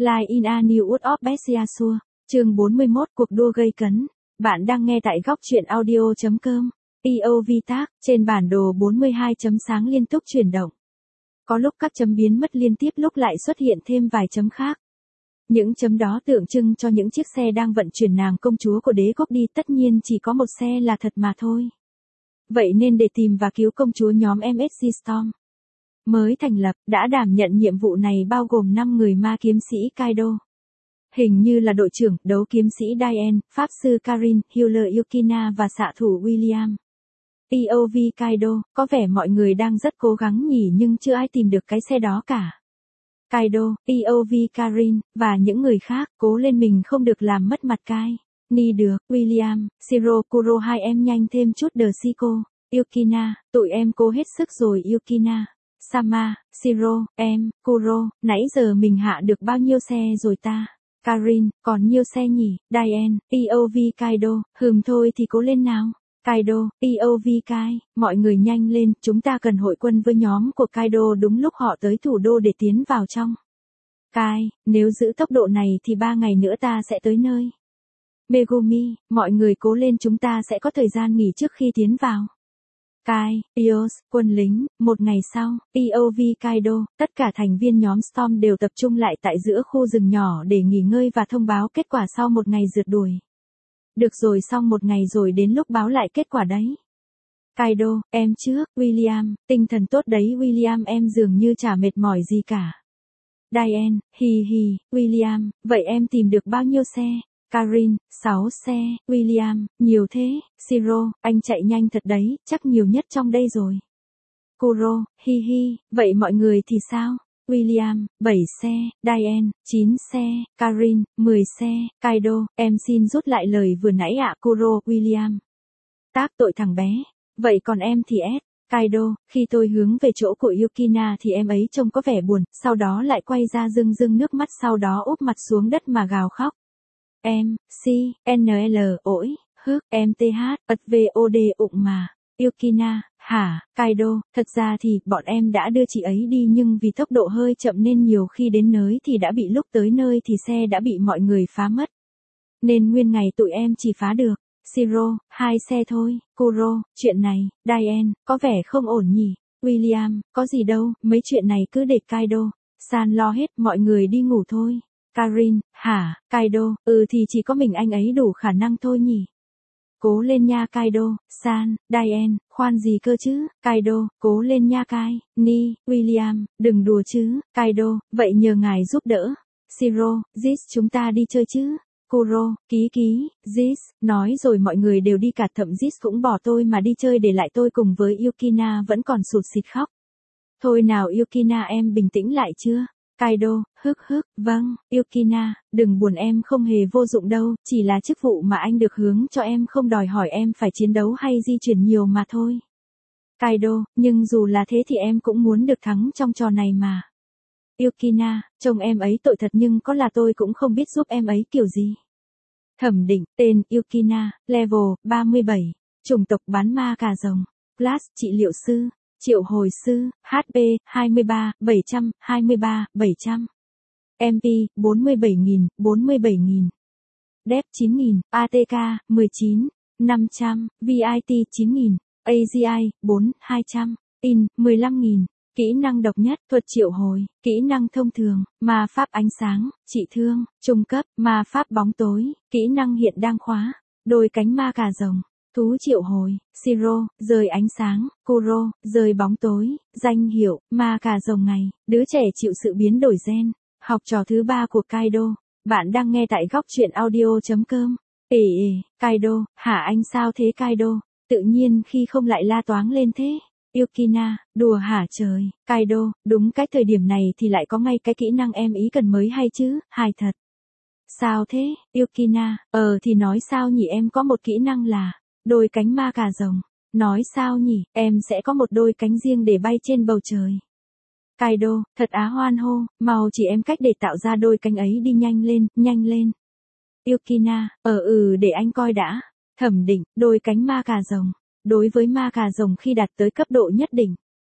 Line in a New World of Bestiasure, chương 41 cuộc đua gây cấn. Bạn đang nghe tại góc truyện audio.com. POV tag, trên bản đồ 42 chấm sáng liên tục chuyển động. Có lúc các chấm biến mất liên tiếp, lúc lại xuất hiện thêm vài chấm khác. Những chấm đó tượng trưng cho những chiếc xe đang vận chuyển nàng công chúa của đế quốc đi, tất nhiên chỉ có một xe là thật mà thôi. Vậy nên để tìm và cứu công chúa, nhóm MSC Storm mới thành lập đã đảm nhận nhiệm vụ này, bao gồm 5 người ma kiếm sĩ Kaido. Hình như là đội trưởng, đấu kiếm sĩ Diane, pháp sư Karin, healer Yukina và xạ thủ William. POV Kaido, có vẻ mọi người đang rất cố gắng nhỉ, nhưng chưa ai tìm được cái xe đó cả. Kaido, POV Karin, và những người khác, cố lên, mình không được làm mất mặt Kai. Ni được, William, Shiro, Kuro, hai em nhanh thêm chút đờ Shiko. Yukina, tụi em cố hết sức rồi Yukina. Sama, Shiro, em, Kuro, nãy giờ mình hạ được bao nhiêu xe rồi ta? Karin, còn nhiêu xe nhỉ? Diane, POV Kaido, thôi thì cố lên nào. Kaido, POV Kai, mọi người nhanh lên, chúng ta cần hội quân với nhóm của Kaido đúng lúc họ tới thủ đô để tiến vào trong. Kai, nếu giữ tốc độ này thì 3 ngày nữa ta sẽ tới nơi. Megumi, mọi người cố lên, chúng ta sẽ có thời gian nghỉ trước khi tiến vào. Kai, Eos, quân lính, một ngày sau, POV Kaido, tất cả thành viên nhóm Storm đều tập trung lại tại giữa khu rừng nhỏ để nghỉ ngơi và thông báo kết quả sau một ngày rượt đuổi. Được rồi, xong một ngày rồi, đến lúc báo lại kết quả đấy. Kaido, em trước, William, tinh thần tốt đấy William, em dường như chả mệt mỏi gì cả. Diane, hì, William, vậy em tìm được bao nhiêu xe? Karin, 6 xe, William, nhiều thế, Shiro, anh chạy nhanh thật đấy, chắc nhiều nhất trong đây rồi. Kuro, hi, vậy mọi người thì sao? William, 7 xe, Diane, 9 xe, Karin, 10 xe, Kaido, em xin rút lại lời vừa nãy ạ. Kuro, William. Tác tội thằng bé, vậy còn em thì S. Kaido, khi tôi hướng về chỗ của Yukina thì em ấy trông có vẻ buồn, sau đó lại quay ra rưng nước mắt, sau đó úp mặt xuống đất mà gào khóc. Em, CNL, ỗi, em TH, VOD ụng mà. Yukina, hả, Kaido, thật ra thì bọn em đã đưa chị ấy đi, nhưng vì tốc độ hơi chậm nên nhiều khi đến nơi thì đã bị, lúc tới nơi thì xe đã bị mọi người phá mất. Nên nguyên ngày tụi em chỉ phá được Shiro, 2 xe thôi. Kuro, chuyện này, Diane, có vẻ không ổn nhỉ. William, có gì đâu, mấy chuyện này cứ để Kaido San lo hết, mọi người đi ngủ thôi. Karin, hả, Kaido, thì chỉ có mình anh ấy đủ khả năng thôi nhỉ. Cố lên nha Kaido San. Diane, khoan gì cơ chứ. Kaido, cố lên nha Kai. Ni, William, đừng đùa chứ. Kaido, vậy nhờ ngài giúp đỡ. Shiro, Jis, chúng ta đi chơi chứ. Kuro, ký, Jis, nói rồi mọi người đều đi cả, thậm Jis cũng bỏ tôi mà đi chơi, để lại tôi cùng với Yukina vẫn còn sụt sịt khóc. Thôi nào Yukina, em bình tĩnh lại chưa? Kaido, vâng, Yukina, đừng buồn, em không hề vô dụng đâu, chỉ là chức vụ mà anh được hướng cho em không đòi hỏi em phải chiến đấu hay di chuyển nhiều mà thôi. Kaido, nhưng dù là thế thì em cũng muốn được thắng trong trò này mà. Yukina, trông em ấy tội thật, nhưng có là tôi cũng không biết giúp em ấy kiểu gì. Thẩm định, tên, Yukina, level, 37, chủng tộc bán ma cà rồng, class, trị liệu sư. Triệu hồi sư, HP, 23, 700, MP, 47.000, Dep 9.000, ATK, 19, 500, VIT 9.000, AGI, 4, 200, In, 15.000, kỹ năng độc nhất, thuật triệu hồi, kỹ năng thông thường, ma pháp ánh sáng, trị thương, trung cấp, ma pháp bóng tối, kỹ năng hiện đang khóa, đôi cánh ma cà rồng. Thú triệu hồi, Shiro, rời ánh sáng, Kuro, rời bóng tối, danh hiệu, ma cà rồng ngày, đứa trẻ chịu sự biến đổi gen, học trò thứ 3 của Kaido. Bạn đang nghe tại góc truyện audio.com. Kaido, hả anh sao thế Kaido? Tự nhiên khi không lại la toáng lên thế? Yukina, đùa hả trời? Kaido, đúng cái thời điểm này thì lại có ngay cái kỹ năng em ý cần mới hay chứ, hài thật. Sao thế, Yukina, thì nói sao nhỉ, em có một kỹ năng là đôi cánh ma cà rồng. Nói sao nhỉ, em sẽ có một đôi cánh riêng để bay trên bầu trời. Kaido, thật á, hoan hô, mau chỉ em cách để tạo ra đôi cánh ấy đi, nhanh lên. Yukina, để anh coi đã. Thẩm định, đôi cánh ma cà rồng. Đối với ma cà rồng khi đạt tới cấp độ nhất định,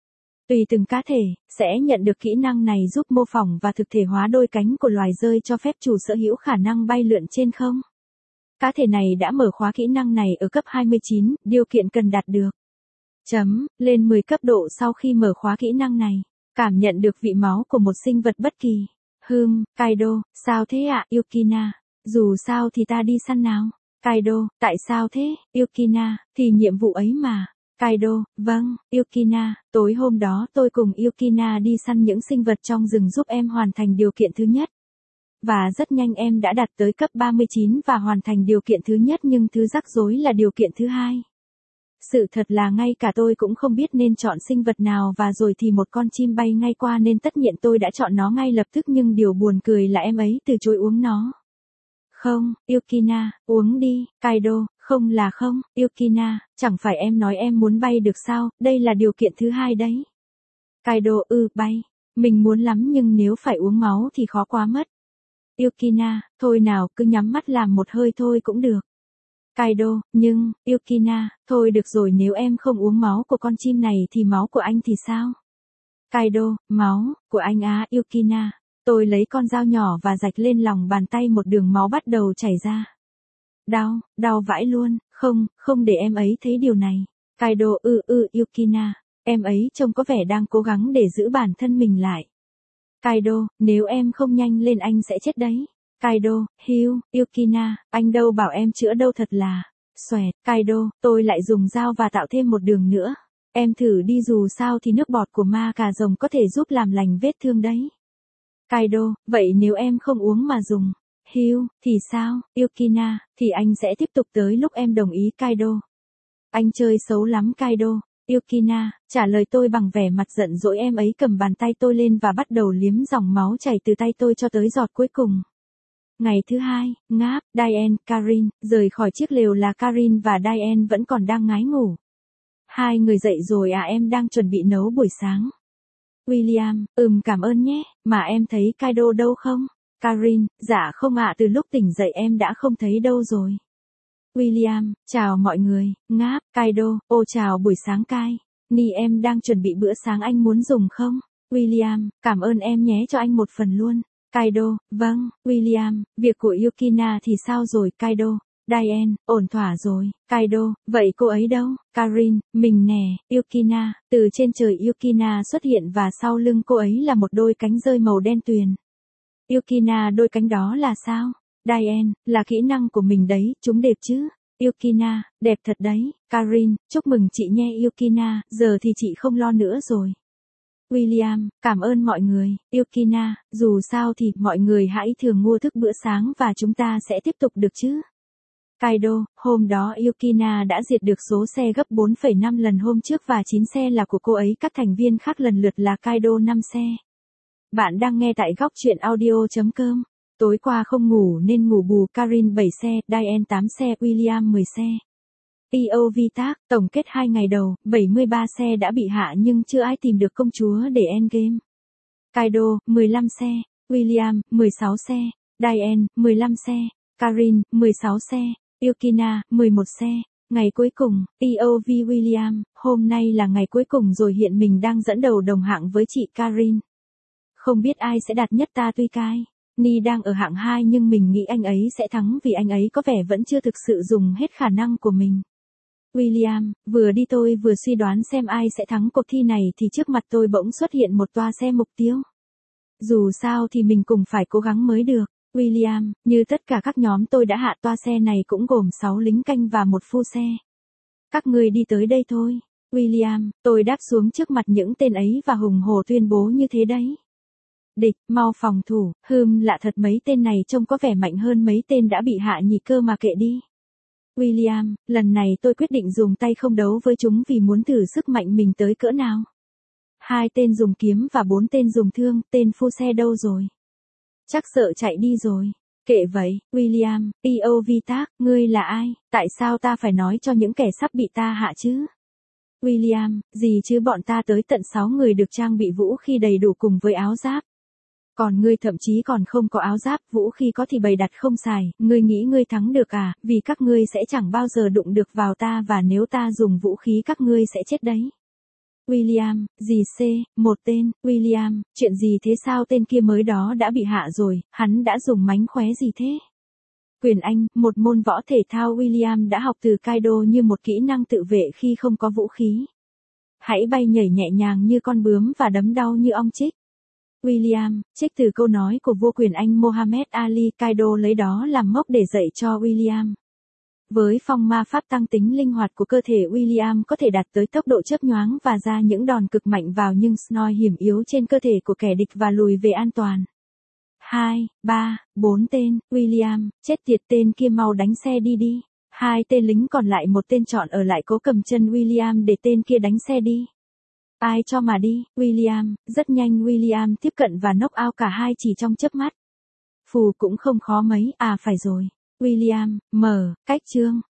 Tùy từng cá thể, sẽ nhận được kỹ năng này giúp mô phỏng và thực thể hóa đôi cánh của loài dơi cho phép chủ sở hữu khả năng bay lượn trên không. Cá thể này đã mở khóa kỹ năng này ở cấp 29, điều kiện cần đạt được. Lên 10 cấp độ sau khi mở khóa kỹ năng này. Cảm nhận được vị máu của một sinh vật bất kỳ. Kaido, sao thế ạ, Yukina? Dù sao thì ta đi săn nào. Kaido, tại sao thế, Yukina, thì nhiệm vụ ấy mà. Kaido, vâng, Yukina, tối hôm đó tôi cùng Yukina đi săn những sinh vật trong rừng giúp em hoàn thành điều kiện thứ nhất. Và rất nhanh em đã đạt tới cấp 39 và hoàn thành điều kiện thứ nhất nhưng thứ rắc rối là điều kiện thứ hai. Sự thật là ngay cả tôi cũng không biết nên chọn sinh vật nào và rồi thì một con chim bay ngay qua nên tất nhiên tôi đã chọn nó ngay lập tức nhưng điều buồn cười là em ấy từ chối uống nó. Không, Yukina, uống đi, Kaido, không là không, Yukina, chẳng phải em nói em muốn bay được sao, đây là điều kiện thứ hai đấy. Kaido, bay, mình muốn lắm nhưng nếu phải uống máu thì khó quá mất. Yukina, thôi nào, cứ nhắm mắt làm một hơi thôi cũng được. Kaido, nhưng, Yukina, thôi được rồi nếu em không uống máu của con chim này thì máu của anh thì sao? Kaido, máu, của anh á, Yukina. Tôi lấy con dao nhỏ và rạch lên lòng bàn tay một đường máu bắt đầu chảy ra. Đau vãi luôn, không để em ấy thấy điều này. Kaido, Yukina, em ấy trông có vẻ đang cố gắng để giữ bản thân mình lại. Kaido, nếu em không nhanh lên anh sẽ chết đấy. Kaido, Yukina, anh đâu bảo em chữa đâu thật là. Xoẹt, Kaido, tôi lại dùng dao và tạo thêm một đường nữa. Em thử đi dù sao thì nước bọt của ma cà rồng có thể giúp làm lành vết thương đấy. Kaido, vậy nếu em không uống mà dùng. Thì sao, Yukina, thì anh sẽ tiếp tục tới lúc em đồng ý Kaido. Anh chơi xấu lắm Kaido. Yukina, trả lời tôi bằng vẻ mặt giận dỗi em ấy cầm bàn tay tôi lên và bắt đầu liếm dòng máu chảy từ tay tôi cho tới giọt cuối cùng. Ngày thứ hai, ngáp, Diane, Karin, rời khỏi chiếc lều là Karin và Diane vẫn còn đang ngái ngủ. Hai người dậy rồi à, em đang chuẩn bị nấu buổi sáng. William, cảm ơn nhé, mà em thấy Kaido đâu không? Karin, dạ không ạ, từ lúc tỉnh dậy em đã không thấy đâu rồi. William, chào mọi người, ngáp, Kaido, chào buổi sáng Kai. Ni em đang chuẩn bị bữa sáng anh muốn dùng không? William, cảm ơn em nhé cho anh một phần luôn. Kaido, vâng, William, việc của Yukina thì sao rồi Kaido? Diane, ổn thỏa rồi. Kaido, vậy cô ấy đâu? Karin, mình nè, Yukina, từ trên trời Yukina xuất hiện và sau lưng cô ấy là một đôi cánh rơi màu đen tuyền. Yukina, đôi cánh đó là sao? Diane, là kỹ năng của mình đấy, chúng đẹp chứ? Yukina, đẹp thật đấy. Karin, chúc mừng chị nha Yukina, giờ thì chị không lo nữa rồi. William, cảm ơn mọi người. Yukina, dù sao thì mọi người hãy thường mua thức bữa sáng và chúng ta sẽ tiếp tục được chứ? Kaido, hôm đó Yukina đã diệt được số xe gấp 4,5 lần hôm trước và 9 xe là của cô ấy, các thành viên khác lần lượt là Kaido 5 xe. Bạn đang nghe tại góc truyện audio.com. Tối qua không ngủ nên ngủ bù. Karin 7 xe, Diane 8 xe, William 10 xe. POV tag, tổng kết 2 ngày đầu, 73 xe đã bị hạ nhưng chưa ai tìm được công chúa để endgame. Kaido, 15 xe, William, 16 xe, Diane, 15 xe, Karin, 16 xe, Yukina, 11 xe. Ngày cuối cùng, POV William, hôm nay là ngày cuối cùng rồi, hiện mình đang dẫn đầu đồng hạng với chị Karin. Không biết ai sẽ đạt nhất ta tuy Kai. Ni đang ở hạng 2 nhưng mình nghĩ anh ấy sẽ thắng vì anh ấy có vẻ vẫn chưa thực sự dùng hết khả năng của mình. William, vừa đi tôi vừa suy đoán xem ai sẽ thắng cuộc thi này thì trước mặt tôi bỗng xuất hiện một toa xe mục tiêu. Dù sao thì mình cùng phải cố gắng mới được. William, như tất cả các nhóm tôi đã hạ toa xe này cũng gồm 6 lính canh và một phu xe. Các người đi tới đây thôi. William, tôi đáp xuống trước mặt những tên ấy và hùng hổ tuyên bố như thế đấy. Địch, mau phòng thủ, lạ thật mấy tên này trông có vẻ mạnh hơn mấy tên đã bị hạ nhì cơ mà kệ đi. William, lần này tôi quyết định dùng tay không đấu với chúng vì muốn thử sức mạnh mình tới cỡ nào. 2 tên dùng kiếm và 4 tên dùng thương, tên phu xe đâu rồi? Chắc sợ chạy đi rồi. Kệ vậy, William, POV tag, ngươi là ai? Tại sao ta phải nói cho những kẻ sắp bị ta hạ chứ? William, gì chứ bọn ta tới tận 6 người được trang bị vũ khí đầy đủ cùng với áo giáp. Còn ngươi thậm chí còn không có áo giáp, vũ khí có thì bày đặt không xài, ngươi nghĩ ngươi thắng được à, vì các ngươi sẽ chẳng bao giờ đụng được vào ta và nếu ta dùng vũ khí các ngươi sẽ chết đấy. William, gì C, một tên, William, chuyện gì thế sao tên kia mới đó đã bị hạ rồi, hắn đã dùng mánh khóe gì thế? Quyền Anh, một môn võ thể thao William đã học từ Kaido như một kỹ năng tự vệ khi không có vũ khí. Hãy bay nhảy nhẹ nhàng như con bướm và đấm đau như ong chích. William, trích từ câu nói của vua Quyền Anh Muhammad Ali, Kaido lấy đó làm mốc để dạy cho William. Với phong ma pháp tăng tính linh hoạt của cơ thể, William có thể đạt tới tốc độ chớp nhoáng và ra những đòn cực mạnh vào nhưng snoi hiểm yếu trên cơ thể của kẻ địch và lùi về an toàn. 2, 3, 4 tên, William, chết tiệt, tên kia mau đánh xe đi đi. Hai tên lính còn lại, một tên chọn ở lại cố cầm chân William để tên kia đánh xe đi. Ai cho mà đi, William, rất nhanh William tiếp cận và knock out cả hai chỉ trong chớp mắt. Phù cũng không khó mấy, à phải rồi. William, mở, cách chương.